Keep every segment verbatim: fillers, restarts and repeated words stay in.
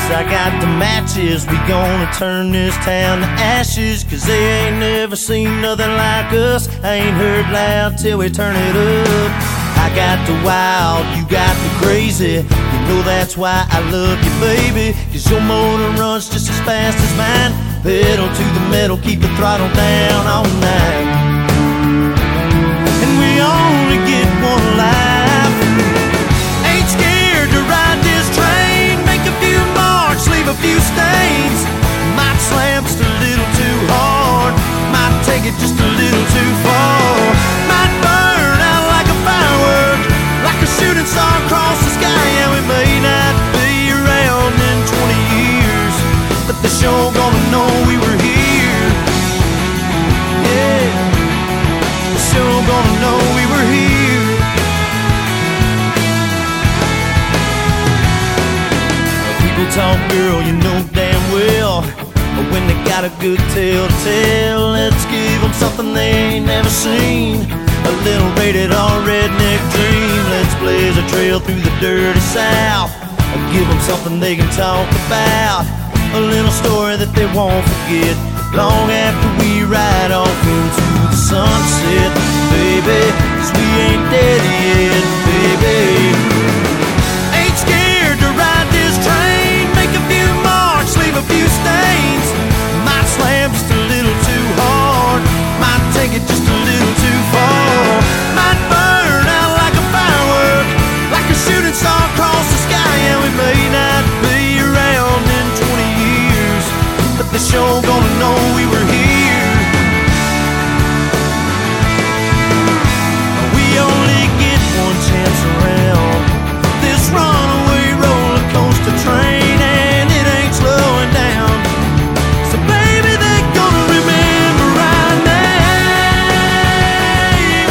I got the matches, we gonna turn this town to ashes. Cause they ain't never seen nothing like us. I ain't heard loud till we turn it up. I got the wild, you got the crazy. You know that's why I love you, baby. Cause your motor runs just as fast as mine. Pedal to the metal, keep the throttle down all night. And we only get one life. Ain't scared to ride this train. Make a few marks, leave a few stains. Might slam just a little too hard. Might take it just a little too far. Might burn out like a firework, like a shooting star across the sky. And we may not be around in twenty years, but the show gonna know we were here. Yeah, the show gonna know we were here. People talk, girl, you know damn well, but when they got a good tale to tell, let's give them something they ain't never seen. A little rated R redneck dream. Let's blaze a trail through the dirty South. I'll give them something they can talk about. A little story that they won't forget long after we ride off into the sunset. Baby, cause we ain't dead yet, baby. Ain't scared to ride this train. Make a few marks, leave a few stains. Might slam just a little too hard. Might take it just a little too far. Might burn out like a firework, like a shooting star across the sky. And we may not be around in twenty years, but the show gonna know we were here. We only get one chance around this runaway roller coaster train, and it ain't slowing down. So baby, they're gonna remember our name.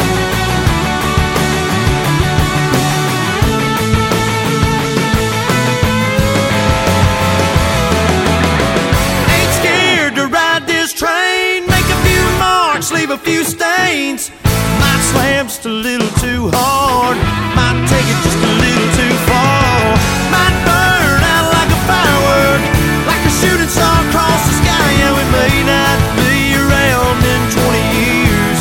Ain't scared to ride this train. Make a few marks, leave a few stains. Might slam just a little too hard. Might take it just a little too far. Might burn out like a firework, like a shooting star across the sky. And we may not be around in twenty years.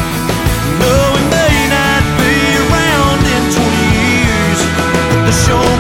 No, we may not be around in twenty years, but the show